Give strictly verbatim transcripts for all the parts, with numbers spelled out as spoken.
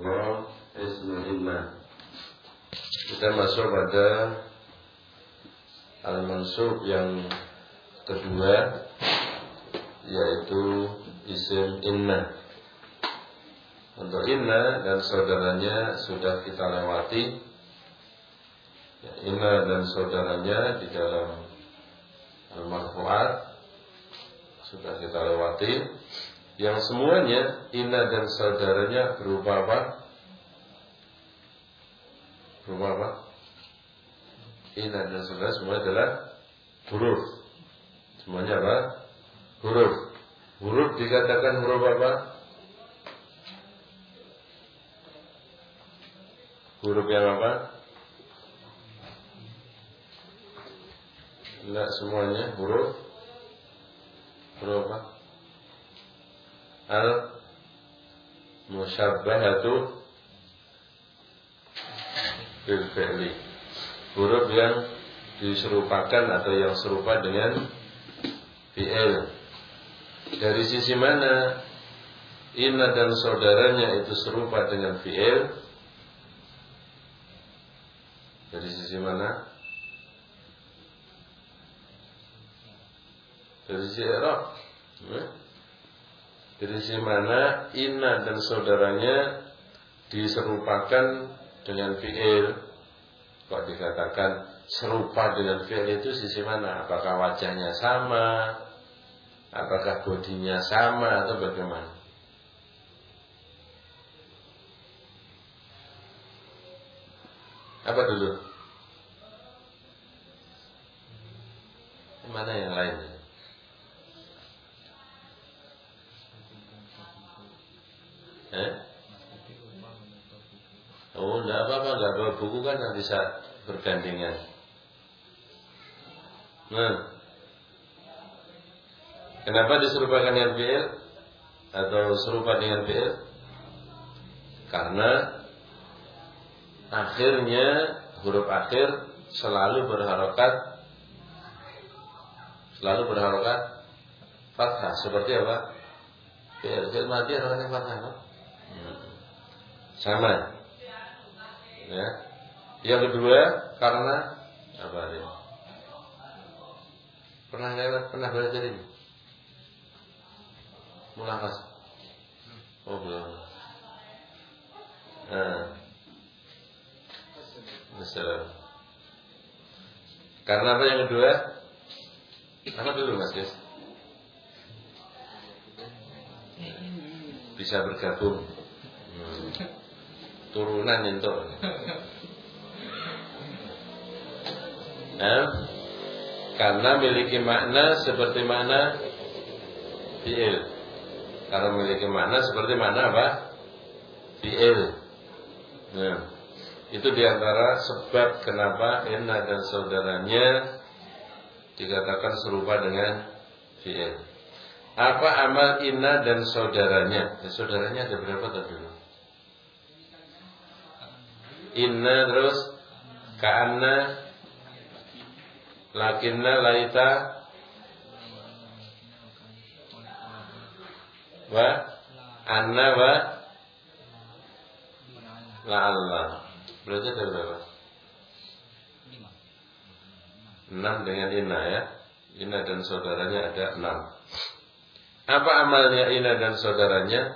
Allah ismu inna. Kita masuk pada al-mansub yang kedua, yaitu isim inna. Untuk inna dan saudaranya sudah kita lewati. Ya, inna dan saudaranya di dalam al-marfu'at sudah kita lewati. Yang semuanya inna dan saudaranya berupa apa? Berupa apa? Inna dan saudara semua adalah huruf. Semuanya apa? Huruf. Huruf dikatakan huruf apa? Huruf yang apa? Tidak semuanya huruf. Huruf apa? Al-musyabbahatu bil fi'li. Huruf yang diserupakan atau yang serupa dengan fi'il. Dari sisi mana inna dan saudaranya itu serupa dengan fi'il? Dari sisi mana? Dari sisi i'rab. Dari sisi mana inna dan saudaranya diserupakan dengan fi'il? Kok dikatakan serupa dengan fi'il itu sisi mana? Apakah wajahnya sama? Apakah bodinya sama atau bagaimana? Apa dulu? Mana yang lain? Eh? Oh, enggak apa-apa, enggak bawa buku kan bisa bergandengan. Nah, kenapa diserupakan dengan fi'il atau serupa dengan fi'il? Karena akhirnya huruf akhir selalu berharokat, selalu berharokat fathah. Seperti apa? Fi'il, fi'il mati harokatnya fathah, no? Sama. Ya. Yang kedua karena apa ini? Pernah lewat, pernah belajar ini? Mulakas. Oh belum. Nah. Masalah. Karena apa yang kedua? Apa dulu Mas Guys? Bisa bergabung. Hmm. Turunan itu. Nah, karena memiliki makna seperti makna fi'il. Karena memiliki makna seperti makna apa? Fi'il. Nah, itu diantara sebab kenapa inna dan saudaranya dikatakan serupa dengan fi'il. Apa amal inna dan saudaranya? Ya, saudaranya ada berapa tadi dulu? Inna terus ka'anna, lakinna, laita, wa anna, wa la'allah. Berarti ada berapa? Enam dengan inna ya. Inna dan saudaranya ada enam. Apa amalnya inna dan saudaranya?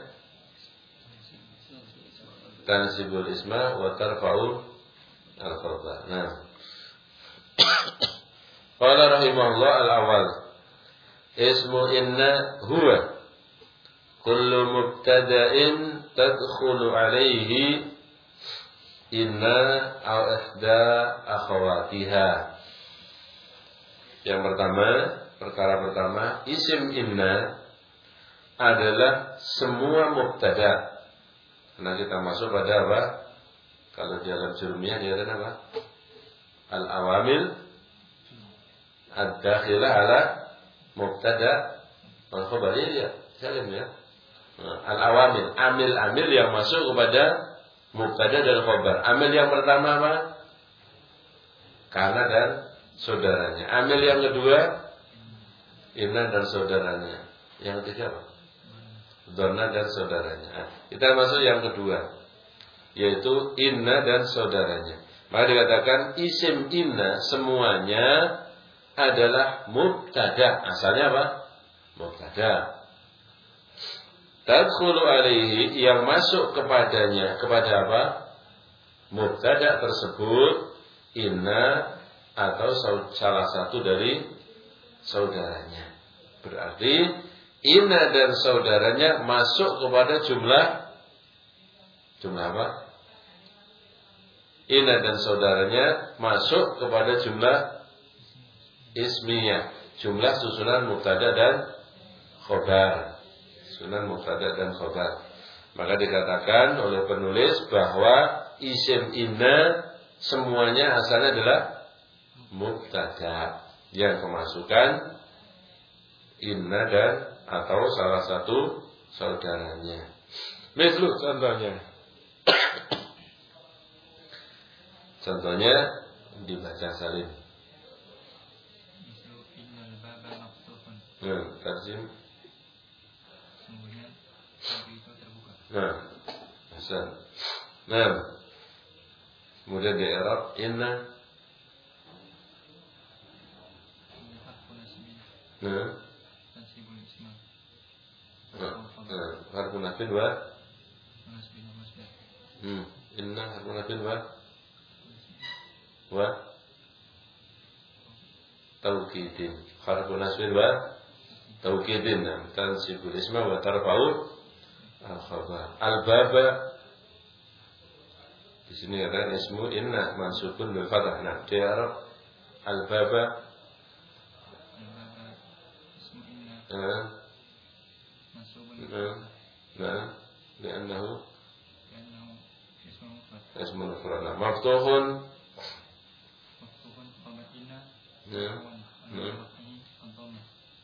Tansibul isma wa tarfa'u al-khabar. Nah. Qala rahimahullah al-awwal. Ismu inna huwa kullu mubtada'in tadkhulu alaihi inna aw ihda akhawatiha. Yang pertama, perkara pertama, isim inna adalah semua mubtada'. Nah kita masuk pada apa? Kalau di alam jurumiyah dia ada apa? Al-awamil ad-dakhilah ala mubtada' wal khabar ya, salim ya. Nah, al-awamil, amil-amil yang masuk kepada mubtada' dan khabar. Amil yang pertama apa? Karena dan saudaranya. Amil yang kedua inna dan saudaranya. Yang ketiga apa? Donna dan saudaranya. Nah, kita masuk yang kedua. yaitu inna dan saudaranya. Maka dikatakan isim inna semuanya adalah mubtada. Asalnya apa? Mubtada. Tadkhulu alaihi, yang masuk kepadanya, kepada apa? Mubtada tersebut inna atau salah satu dari saudaranya. Berarti inna dan saudaranya masuk kepada jumlah jumlah apa? Inna dan saudaranya masuk kepada jumlah ismiyah, jumlah susunan mubtada dan khobar. Susunan mubtada dan khobar. Maka dikatakan oleh penulis bahwa isim inna semuanya asalnya adalah mubtada yang kemasukan inna dan atau salah satu saudaranya. Mislu contohnya. Contohnya dibaca Salim. Mislu innal baba maftuhun. Nah, tarjim. Sungguhnya pintu itu terbuka. Nah, hasan. Nah, kemudian di i'rab inna. Nah, tansibul isma. nah, harfun nafin wa Nasbin wa masdar. hmm, inna harfun nafin wa wa taukidin. Harfun nasbin wa taukidin. Nah, tansibul isma wa tarfa'u al-khabar. Al-baba di sini ada ismu inna mansubun bil fathah. Nah, di i'rab al-baba Al-baba ismu inna mansubun bil fathah. Nah, li'annahu Li'annahu ismu mufrad. ismu mufrad. Nah, maftuhun Maftuhun khabar inna. Ya. Awan al-rafi'i ad-dhammah.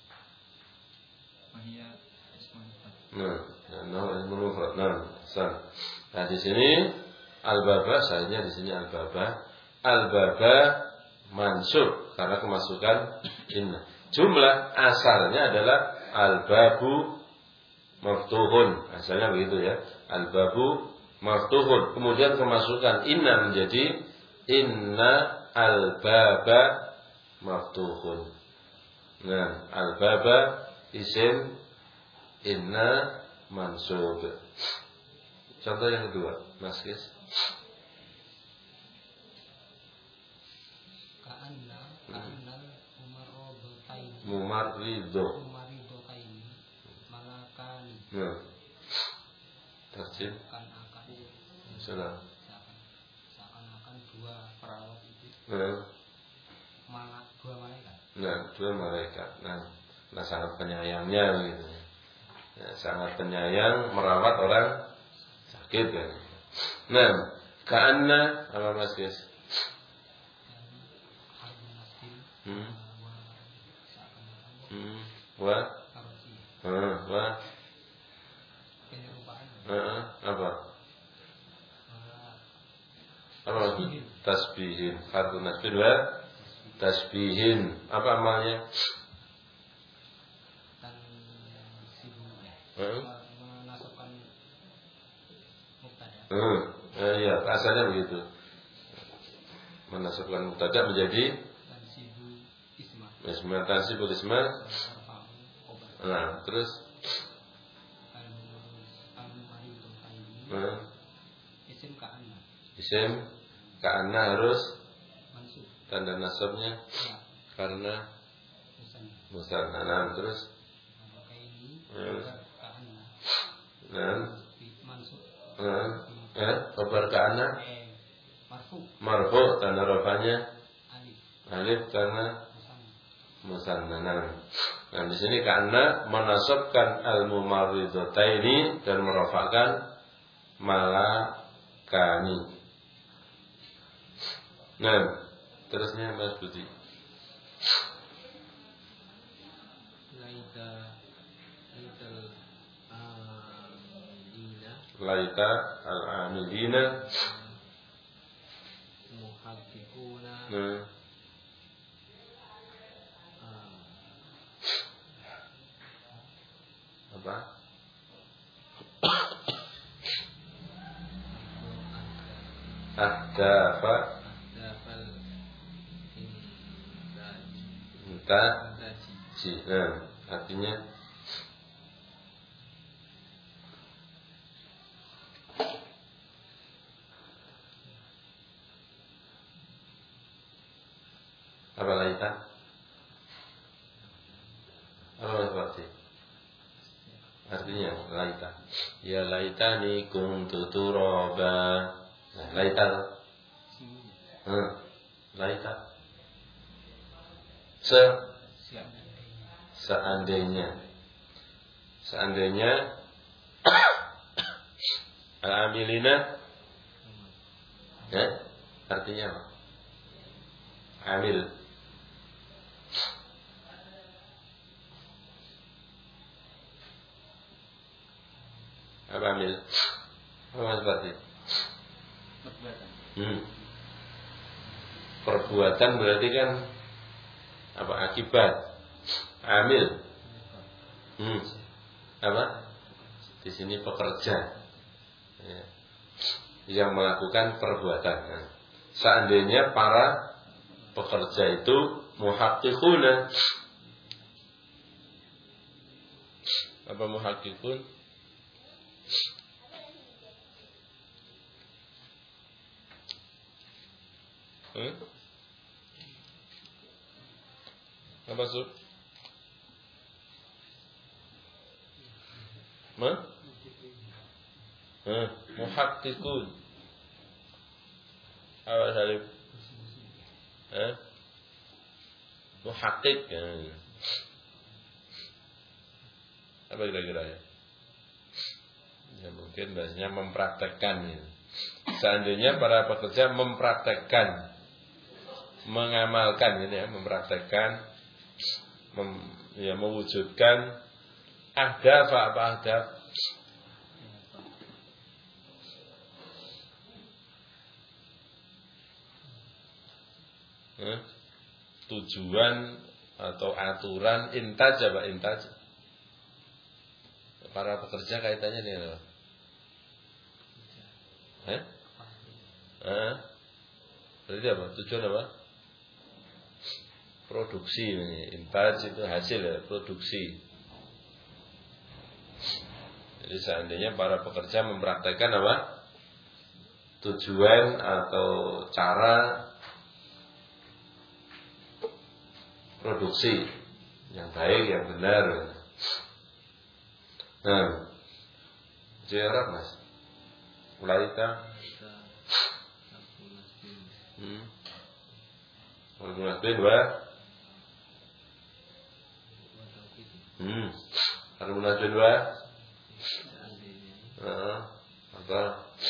Wa hiya ismu mufrad. Nah, li'annahu ismu mufrad. Nah, san. Nah, di sini al-baba, sayanya di sini al-baba. Al-baba mansub karena kemasukan inna. Jumlah asalnya adalah al-babu maftuhun. Asalnya begitu ya. Al-babu maftuhun. Kemudian kemasukan inna menjadi inna al-baba maftuhun. Nah, al-baba isim, inna mansub. Contoh yang kedua, Mas Kis. Ka'anna ka'anna umarrodotaini Mumarrido. umaridotaini malakani Nah, terjib. kan akan Sudah. seakan seakan-akan dua perawat itu Nah, malak dua malaikat. nah, dua malaikat. Nah, nah sangat penyayangnya gitu. Ya, sangat penyayang merawat orang sakit kan. Nah, ka'anna apa Mas Kis? Harun nasbin Hmm. wa seakan-akan Hmm. Wa karosi Hmm. Wa penyerupaan Heeh, apa? uh, Apa? Tasbihin. Harfun nasbin wa tasbihin. Apa amalnya? dan sibu Hmm. menasabkan mubtada Hmm. Eh, iya, asalnya begitu. Menasabkan mubtada menjadi dan sibu isma isma, tansibul isma. tarfa'u khobar Nah, terus al-maridotaini hmm. isim ka'anna isim ka'anna harus mansub tanda nasabnya ya karena musanna musanna. Nah, terus Kaini Hmm. ka'anna nah, mansub nah, eh, kabar ka'anna eh marfu marfu tanda rafanya alif alif karena musanna musanna. Nah, di sini karena menasabkan al-mumarridotaini dan merafa'kan malakani. Nah, terusnya Mas Budi. laita laital amilina Laita al-amilina. muhaqqiquna Nah, apa? Ahdafa Ahdafal intaj intaji. Nah, artinya apa laita? Apa berarti? Artinya laita. Ya laitani kuntu turaba. Nah, laita. Hmm, laita. Se seandainya. Seandainya al-amilina. Ya, artinya apa? Amil. Apa amil? Apa seperti? perbuatan. Hmm. Perbuatan berarti kan apa? Akibat. Amil. Hmm. Apa? Di sini pekerja. Ya. Yang melakukan perbuatan. Nah, seandainya para pekerja itu muhaqqiquna. Apa muhaqqiqun? Hmm? Apa Sub? Ma? Hmm, muhaqqiqun. Apa Salib? Eh? Muhaqqiq. Ya. Apa kira-kira ya? Ya mungkin bahasanya mempraktekkan ya. Seandainya para pekerja mempraktekkan, mengamalkan ini ya, mempraktekkan, mem, ya mewujudkan ahdaf apa ahdaf? Eh? Tujuan atau aturan intaj apa intaj? Para pekerja kaitannya dengan apa? Eh? Eh? Berarti apa? Tujuan apa? Produksi ini. Intaj itu hasil ya, produksi. Jadi seandainya para pekerja mempraktekkan apa? Tujuan atau cara produksi yang baik, yang benar. Nah, jarak mas, laita, hmm, al-munasbin wa, hmm, al-munasbin wa, ah, apa?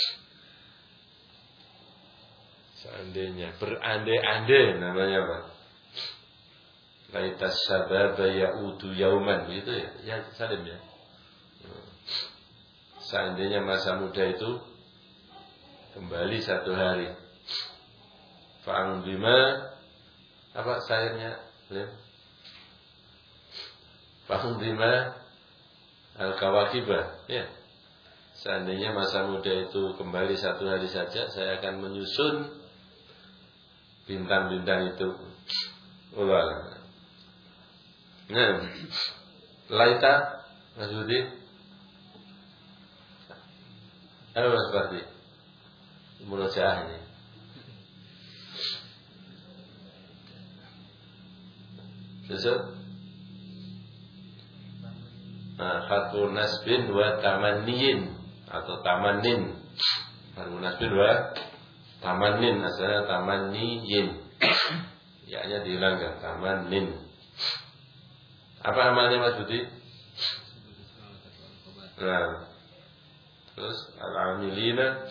Seandainya, berandai-andai namanya apa? Laita sababa ya'udu yauman, begitu ya? Ya, Salim ya. Seandainya masa muda itu kembali satu hari. Fa'ang bima apa sayangnya? Fa'ang bima al-kawakibah. Ya. Seandainya masa muda itu kembali satu hari saja, saya akan menyusun bintang-bintang itu. Ulah. Nah, laita Mas Budi, apa Mas Fardi? Murojaah ini. Besok nah, Fathu Nasbin wa Tamanniyin atau Tamanin. Fathu Nasbin wa Tamanin, asalnya Tamanniyin. Ya-nya dihilangkan, Tamanin. Apa amalnya Mas Budi? Nah, terus al-amilina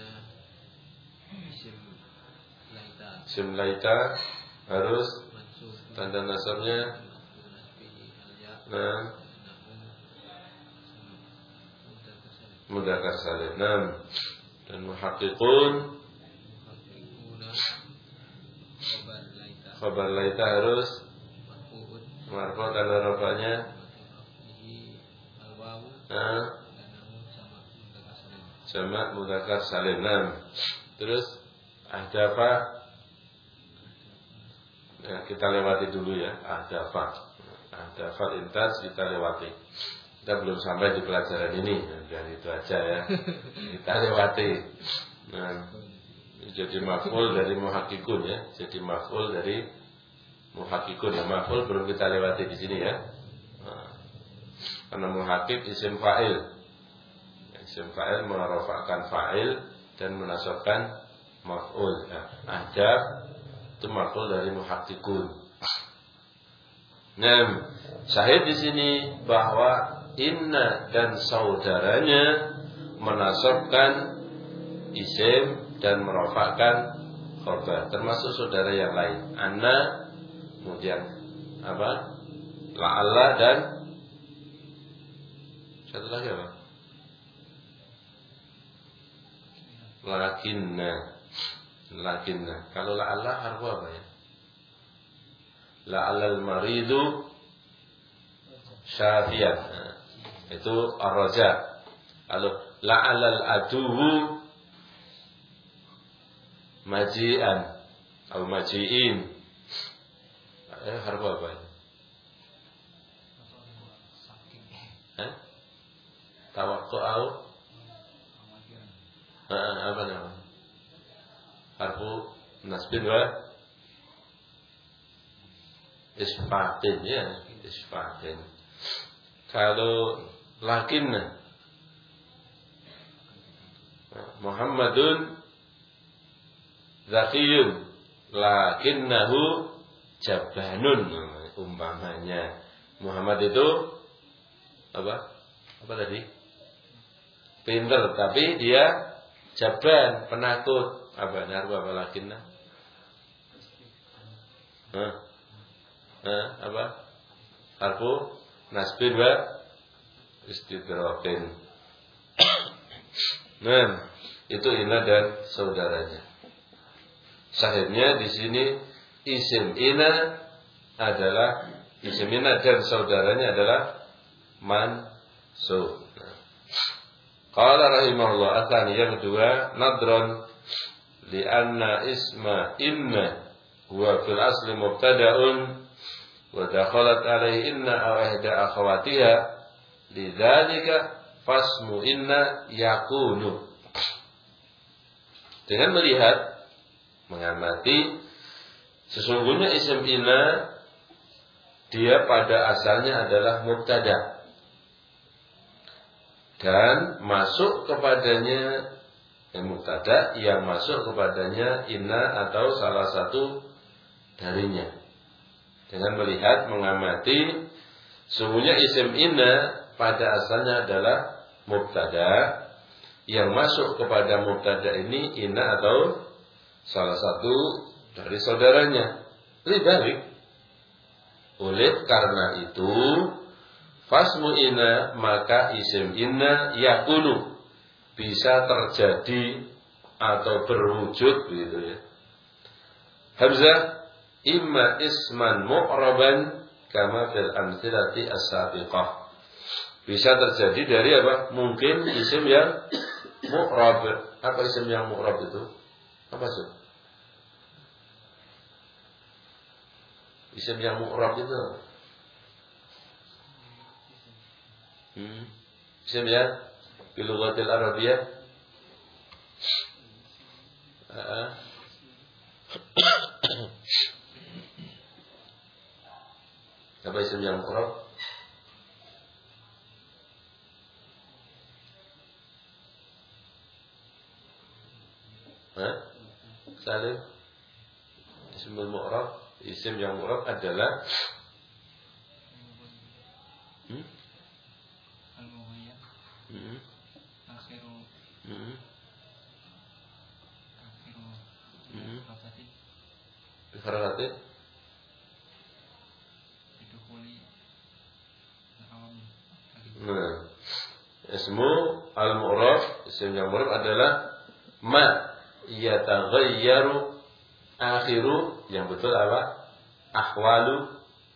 sim laita harus tanda nasabnya. Nah, mudzakkar salim. Nah, dan muhaqqiqun khabar laita harus marfu tanda rafanya. Nah, jamak mudzakkar salim. Nah, Terus ada apa? Ya, kita lewati dulu ya. Ada apa? Ada apa lintas kita lewati. Kita belum sampai di pelajaran ini. Dan itu aja ya. Kita lewati. Nah, jadi maf'ul dari muhakkikun ya. Jadi maf'ul dari muhakkikun ya. Maf'ul belum kita lewati di sini ya. Nah, karena muhakkik isim fa'il. Isim fa'il merafa'kan fa'il dan menasabkan maf'ul. Nah, ada itu maf'ul dari muhakkikun. Nah, syahid di sini bahwa inna dan saudaranya menasabkan isim dan merafa'kan khabar, termasuk saudara yang lain. Anna, kemudian apa? La'alla dan satu lagi apa? Lakinna. Lakinna. Kalau la'alla harfu apa ya? La'allal maridu syafiyan. Nah, itu ar-raja. Lalu la'allal aduwu maji'an atau maji'in. Eh, harfu apa ini? Hah? Tawakku'au? Ah, apa namanya? Harfu nasbin wa isfatin ya, isfatin. Kalau lakinna Muhammadun zakiyun lakinnahu jabanun, umpamanya Muhammad itu apa? Apa tadi? Pintar tapi dia jaban, penakut. Apa harfu apa lakinna? Hah? Hah? Apa? Harfu nasbin wa istidrakin. Nah, itu inna dan saudaranya. Syahidnya di sini isim inna adalah isim inna dan saudaranya adalah mansub. Nah. Qala rahimahullah atsani yang kedua nadron li'anna isma inna huwa fil asli mubtada'un wa dakhalat alaihi inna aw ihda akhawatiha lidzalika fasmu inna yakunu. Dengan melihat mengamati sesungguhnya isim inna dia pada asalnya adalah mubtada dan masuk kepadanya yang mubtada yang masuk kepadanya inna atau salah satu darinya. Dengan melihat mengamati sesungguhnya isim inna pada asalnya adalah mubtada yang masuk kepada mubtada ini inna atau salah satu dari saudaranya. Lidzalik, oleh karena itu fasmu inna maka isim inna yakunu bisa terjadi atau berwujud begitu ya. Hamzah imma isman mu'raban kama fil amthilati as-sabiqah. Bisa terjadi dari apa? Mungkin isim yang mu'rab. Apa isim yang mu'rab itu? Apa sih? Isim yang mu'rab itu hmm. Isim yang bilughatil Arabiyah uh. Apa isim yang mu'rab? Hah? Salim? Isim mu'rab? Isim yang mu'rab adalah hmm? Al-Mughayya Hmm. Akhiru Hmm. Akhiru Hmm. Rafati Bikharati Bidukuli Al-Awami. Nah, ismu al-mu'rab, isim yang mu'rab adalah ma yataghayyaru akhiru, yang betul apa? Ahwalu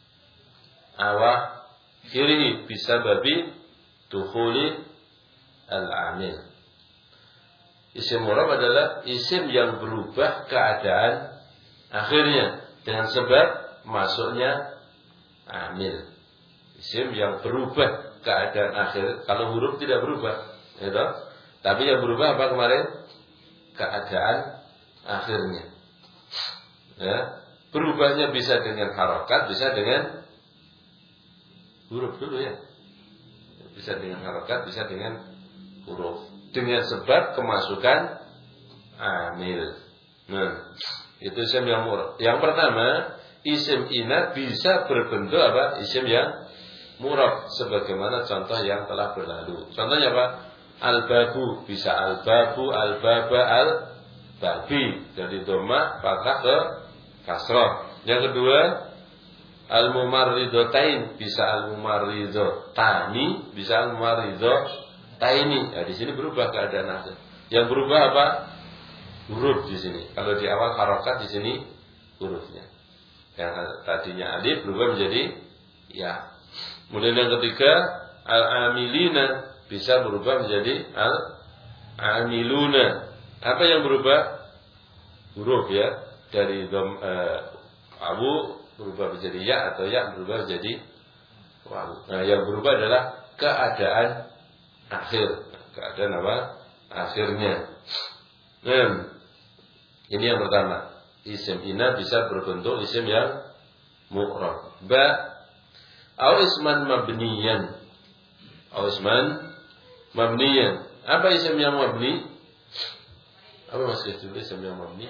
awakhirihi bisababi dukhuli al-amil. Isim mu'rab adalah isim yang berubah keadaan akhirnya dengan sebab masuknya amil. Isim yang berubah keadaan akhir. Kalau huruf tidak berubah, gitu. Tapi yang berubah apa kemarin? Keadaan akhirnya. Ya. Berubahnya bisa dengan harokat, bisa dengan huruf dulu ya. Bisa dengan harokat, bisa dengan huruf. Dengan sebab kemasukan amil. Nah, itu isim yang murab. Yang pertama, isim ina bisa berbentuk apa? Isim yang murab. Sebagaimana contoh yang telah berlalu. Contohnya apa? Al-babu. Bisa al-babu, al-baba, al-babi. Dari dhamma fathah ke kasrah. Yang kedua, al-mumarridotain. Bisa al-mumarridotani. Bisa al-mumarridotaini. Nah, di sini berubah keadaan akhir. Yang berubah apa? Huruf di sini. Kalau di awal harokat, di sini hurufnya. Yang tadinya alif berubah menjadi ya. Kemudian yang ketiga, al-amilina bisa berubah menjadi al-amiluna. Apa yang berubah? Huruf ya. Dari dom uh, abu berubah menjadi ya, atau ya berubah menjadi wawu. Nah, yang berubah adalah keadaan akhir. Keadaan apa? Akhirnya. Nah, ini yang pertama. Isim ina bisa berbentuk isim yang mu'rab. Ba au isman mabniyan. Au isman mabniyan. Apa isim yang mabni? Apa maksud itu isim yang mabni?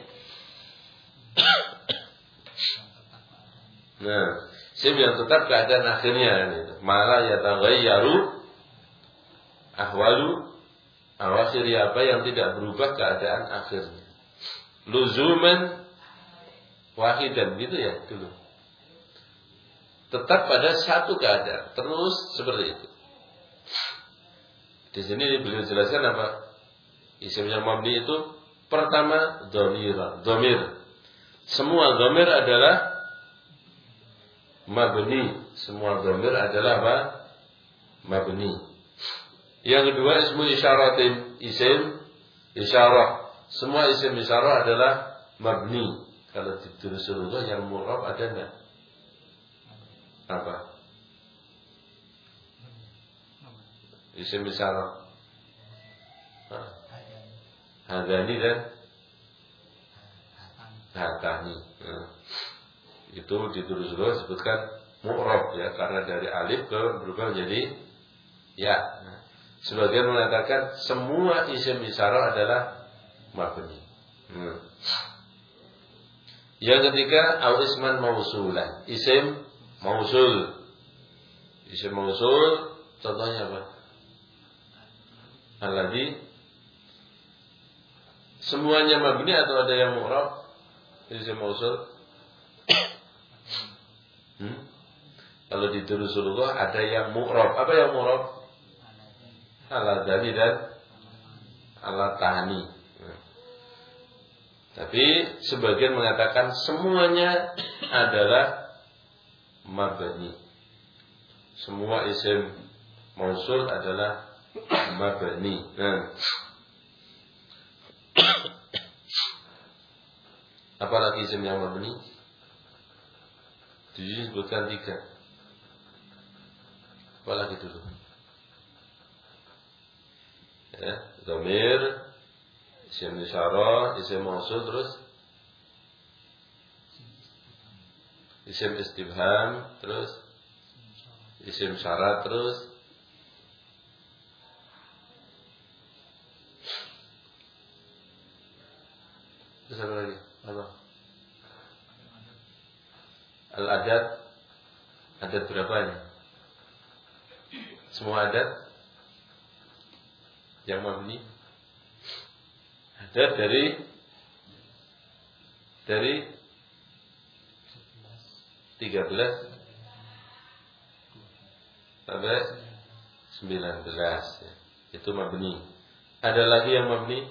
Nah, isim yang tetap keadaan akhirnya itu. Mala yataghayyaru ahwalu awakhiri, apa yang tidak berubah keadaan akhirnya. Luzuman wahidan, gitu ya dulu. Tetap pada satu keadaan, terus seperti itu. Di sini beliau jelaskan apa? Isim yang mabni itu pertama dhamir, dhamir. Semua dhamir adalah mabni. Semua dhamir adalah apa? Mabni. Yang kedua ismu isyaratin, isim isyarah. Semua isim isyarah adalah mabni. Kalau ditulis surga yang mu'rab ada enggak? Apa? Isim isyarah. Hadani dan hatani. Nah, itu ditulis surga disebutkan mu'rab ya, karena dari alif ke berubah menjadi ya. Nah, sebagian mengatakan semua isim isyarah adalah mabni. Hmm. Yang ketiga, au isman mausulan. Isim mausul. Isim mausul contohnya apa? Alladhi. Semuanya mabni atau ada yang mu'rab? Isim mausul. Hmm? Kalau di Rasulullah ada yang mu'rab. Apa yang mu'rab? Aladani dan alatani. Tapi sebagian mengatakan semuanya adalah mabni. Semua isim mausul adalah mabni. Nah. Apalagi isim yang mabni? Disebutkan tiga. Apalagi dulu? Ya, dhamir, isim isyarah, isim mausul, terus isim istifham, terus isim syarat, terus terus apa lagi? Apa? Al-adat. Adat berapa ini? Semua adat yang mabni ada dari dari tiga belas sampai sembilan belas ya. Itu mabni. Ada lagi yang mabni?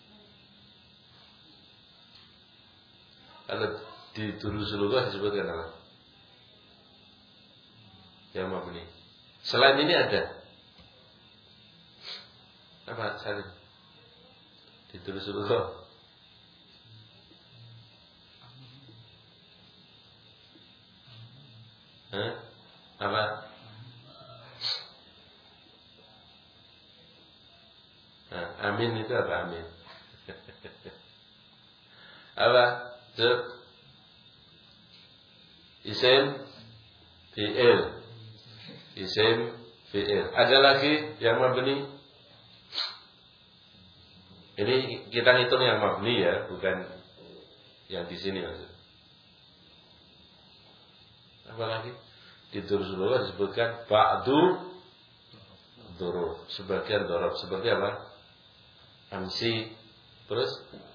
Kalau di Durusulullah disebutkan apa? Yang mabni. Selain ini ada apa? Saling. Ditulis dulu. Hah? Apa? Nah, amin itu apa amin? Apa? Cuk. Isim fi'il. Isim fi'il. Ada lagi yang mabni? Ini kita hitung yang mabni ya, bukan yang di sini maksud. Apa lagi? Di durus dulu disebutkan ba'du duruf, sebagian duruf. Seperti apa? Amsi, terus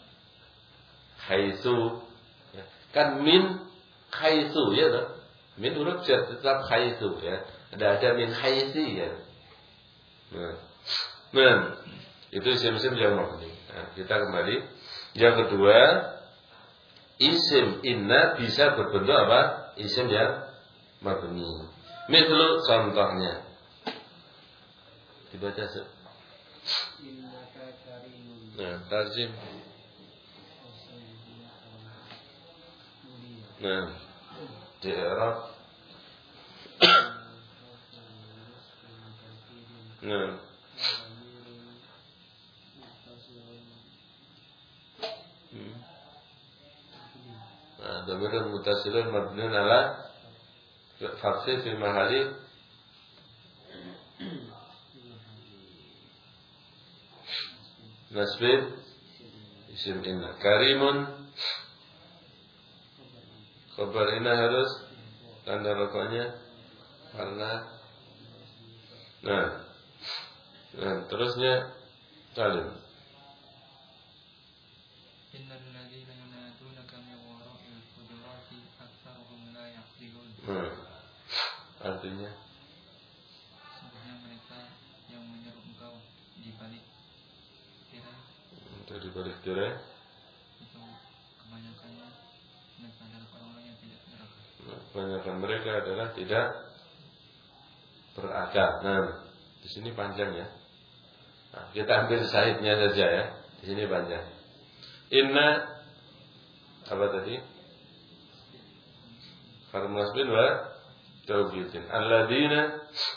haitsu, ya. Kan min haitsu ya toh. Min huruf jar tetap haitsu ya. Ada ada min haitsi ya. Nah, nah itu isim-isim yang mabni. Nah, kita kembali. Yang kedua, isim inna bisa berbentuk apa? Isim yang mabni. Misal contohnya. Dibaca se. Nah, tarjim. Nah, di Arab. Nah. Hmm. Nah, dhamirun muttasilun mabniun ala fathih fi mahali nasbin isim inna. Karimun khabar inna harus tanda rafa'nya karena nah nah terusnya salim. Innal ladzina yunadunaka min wara'il hujurati aktsaruhum la yaqilun. Hmm. Artinya Sesungguhnya mereka yang menyeru engkau di balik tirai untuk di balik tirai itu kebanyakannya mereka adalah orang-orang yang tidak berakal. kebanyakan mereka adalah tidak berakal. Nah, di sini panjang ya. Nah, kita ambil syahidnya saja ya. Di sini panjang. Inna apa tadi? Farmasbin wa tawbidin. Alladzina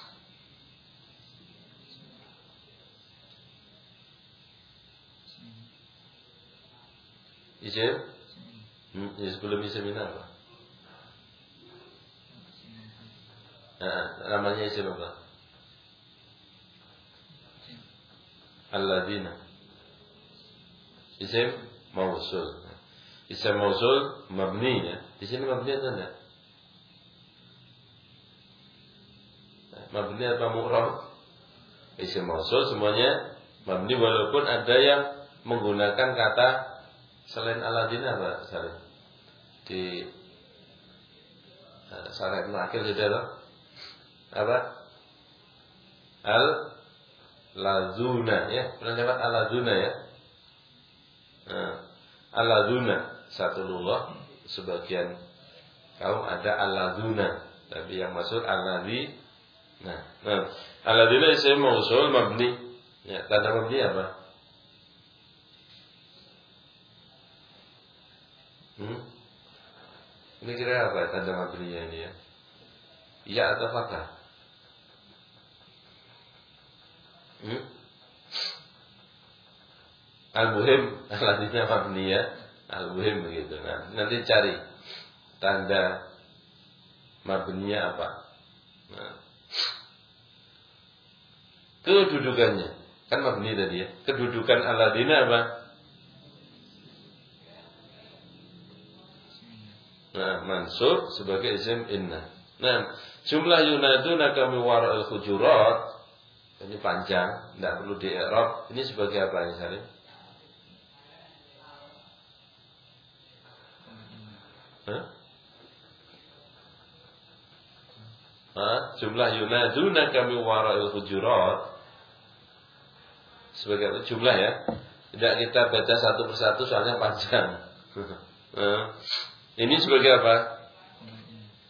isim. Hmm, ya sebelum isim ini apa? Nah, namanya isim apa? Alladzina. Isim mausul. Isim mausul mabni ya. Di sini mabni atau enggak? Mabni atau mu'rab? Isim mausul semuanya mabni walaupun ada yang menggunakan kata selain alladzina apa? Selain di uh, Syarah Ibnu Aqil sudah loh. Apa? Al lazuna ya. Pernah dapat al lazuna ya? Nah, al lazuna satu lugah, sebagian kaum ada al lazuna, tapi yang maksud al ladzi. Nah, nah al ladzina isim mausul mabni. Ya, tanda mabni apa? Hmm? Ini kira apa tanda mabninya ini ya? Iya atau fathah? Hmm? Al-muhim al-ladzina mabni ya. Al-muhim begitu. Nah, nanti cari tanda mabninya apa. Nah. Kedudukannya kan mabni tadi ya. Kedudukan al-ladzina apa? Nah, mansub sebagai isim inna. Nah, jumlah yunadunaka min wara'il hujurat ini panjang, tidak perlu di i'rab. Ini sebagai apa ini Salim? Hah? Hah? Jumlah yunadunaka min wara'il hujurat sebagai apa? Jumlah ya. Tidak kita baca satu persatu soalnya panjang. Nah, ini sebagai apa?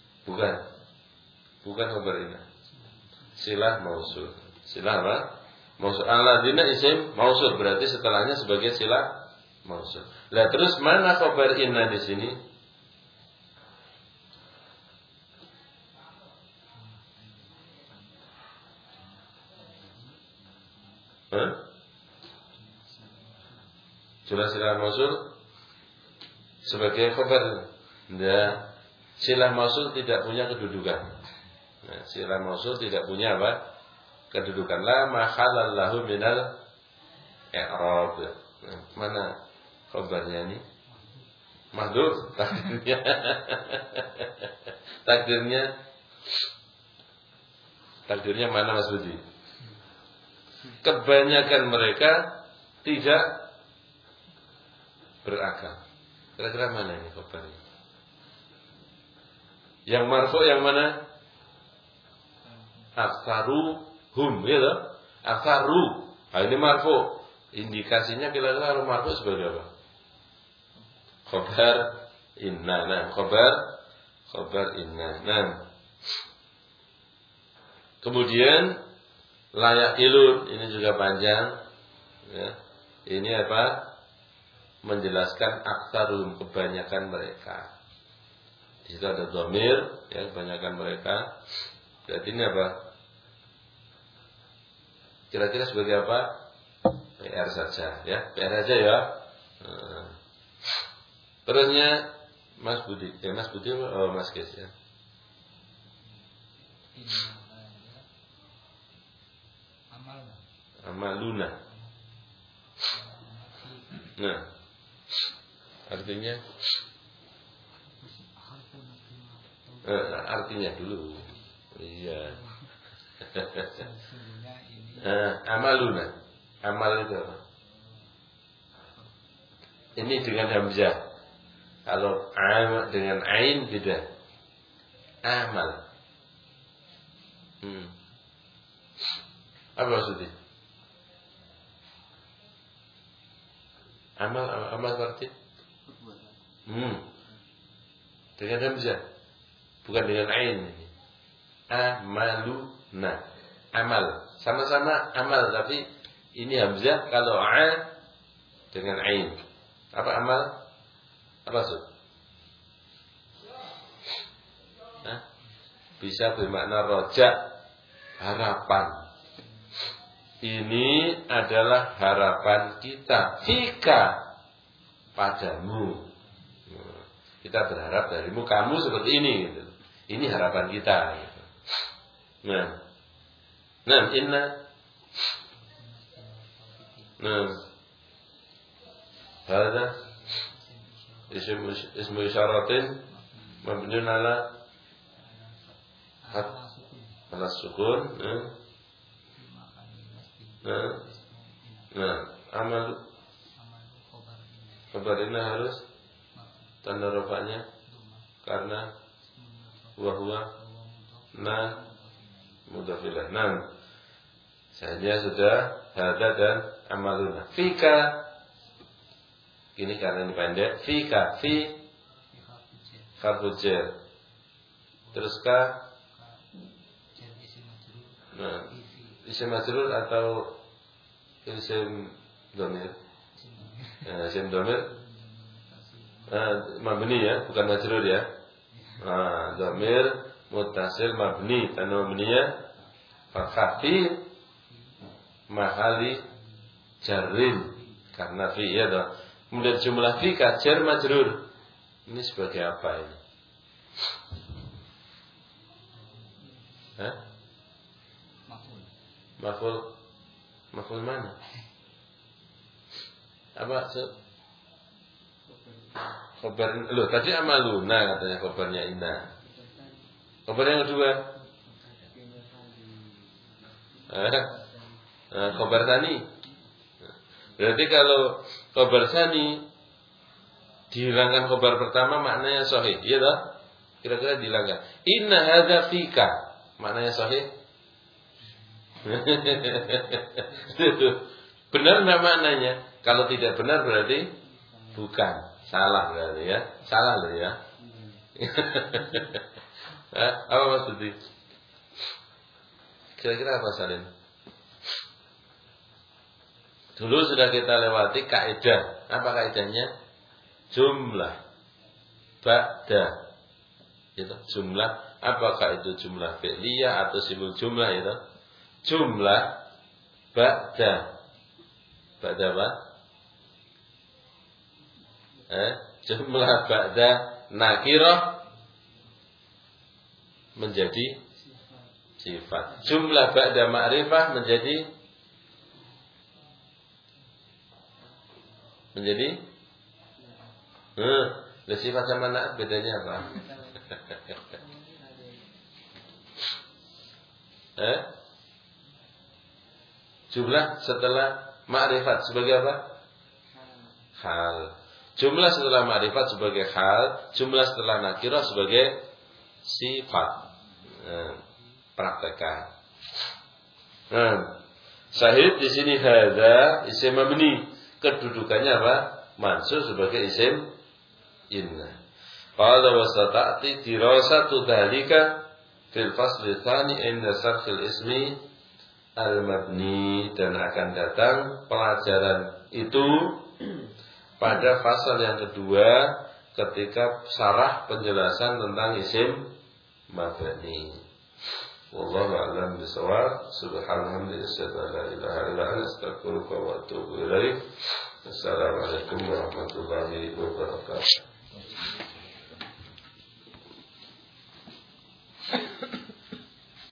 Bukan. Bukan khabar ini. Silah mausul. Silah apa? Mausul. Alladzina isim mausul, berarti setelahnya sebagai sila mausul. Lah terus mana khabar inna di sini? Hah? Jelas sila mausul sebagai khabar. Nah, sila mausul tidak punya kedudukan. Nah, sila mausul tidak punya apa? Kedudukan. La mahallallahu minal i'rab. Nah, mana khabarnya ini? Mahdhuf takdirnya. Takdirnya Takdirnya mana Mas Budi? Kebanyakan mereka tidak berakal. Kira-kira mana ini khabarnya? Yang marfu yang mana? Aktsaruhum, ya toh? Aktsaru. Nah, ini marfu. Indikasinya kira-kira kalau marfu sebagai apa? Khabar inna. Nah, khabar khabar inna. Nah. Kemudian layak ilun, ini juga panjang. Ya. Ini apa? Menjelaskan aktsaruhum, kebanyakan mereka. Di situ ada dhamir, ya, kebanyakan mereka. Berarti ini apa? Kira-kira sebagai apa? P R saja, ya. P R saja ya. Nah. Terusnya Mas Budi, ya Mas Budi, oh Mas Kes ya. Amaluna. Nah, artinya eh, artinya dulu. Iya. Nah, amaluna. Amal itu apa? Ini dengan hamzah. Kalau am dengan ain beda. Amal. Hmm. Apa maksudnya? Amal, amal berarti? Hmm. Dengan hamzah. Bukan dengan ain ini. Amaluna. Amal. Sama-sama amal, tapi ini hamzah. Kalau a dengan ain. Apa amal? Apa maksud? Nah, bisa bermakna rojak, harapan. Ini adalah harapan kita. Fika, padamu. Kita berharap darimu, kamu seperti ini. Gitu. Ini harapan kita. Gitu. Nah, nah, inna. Nah, hada ismu ismu isyaratin mabniun ala ala sukun. Nah, nah, nah, amal khabar inna harus tanda rafa'nya karena wahwa na mudafilah. Nah, saja sudah hada dan amaluna. Fika. Ini karena ini pendek. Fika, fi harfu jar. Terus ka. Nah, isim majrur atau isim dhamir? Nah, isim dhamir. Nah, mabni ya, bukan majrur ya. Nah, dhamir muttasil mabni, tanda mabninya fathah fi mahali jarrin karena fi ya toh. Kemudian jumlah fi jar majrur. Ini sebagai apa ini? Hah? Maf'ul. Maf'ul. Maf'ul mana? Apa? So? Khabar loh, tadi amaluna katanya khabarnya inna. Khabar yang kedua? Eh? Nah, khabar tani. Berarti kalau khabar sani dihilangkan khabar pertama maknanya sahih, iya toh? Kira-kira dihilangkan. Inna hadza fika. Maknanya sahih? Benar enggak maknanya? Kalau tidak benar berarti bukan. Salah berarti ya. Salah loh ya. Apa maksudnya? Kira-kira apa Salim? Dulu sudah kita lewati kaidah. Apa kaidahnya? Jumlah ba'da. Itu jumlah. Apakah itu jumlah fi'liyah atau sifat jumlah itu? Jumlah ba'da. Ba'da apa? Eh, jumlah ba'da nakirah menjadi sifat. Jumlah ba'da ma'rifah menjadi menjadi hmm, sifat sama naat bedanya apa? eh? Jumlah setelah ma'rifat sebagai apa? Hal. Jumlah setelah ma'rifat sebagai hal, jumlah setelah nakirah sebagai sifat. Nah, praktekkan. Nah, syahid di sini hadza isim mabni. Kedudukannya apa? Mansub sebagai isim inna. Qala wa sata'ti dirasatu dzalika fil fasl tsani inda sarfil ismi al-mabni, dan akan datang pelajaran itu pada fasal yang kedua ketika syarah penjelasan tentang isim mabni. Wallahu a'lam bishawab. Subhanallah, la ilaha illa anta, astaghfiruka wa atubu ilaik. Assalamualaikum warahmatullahi wabarakatuh.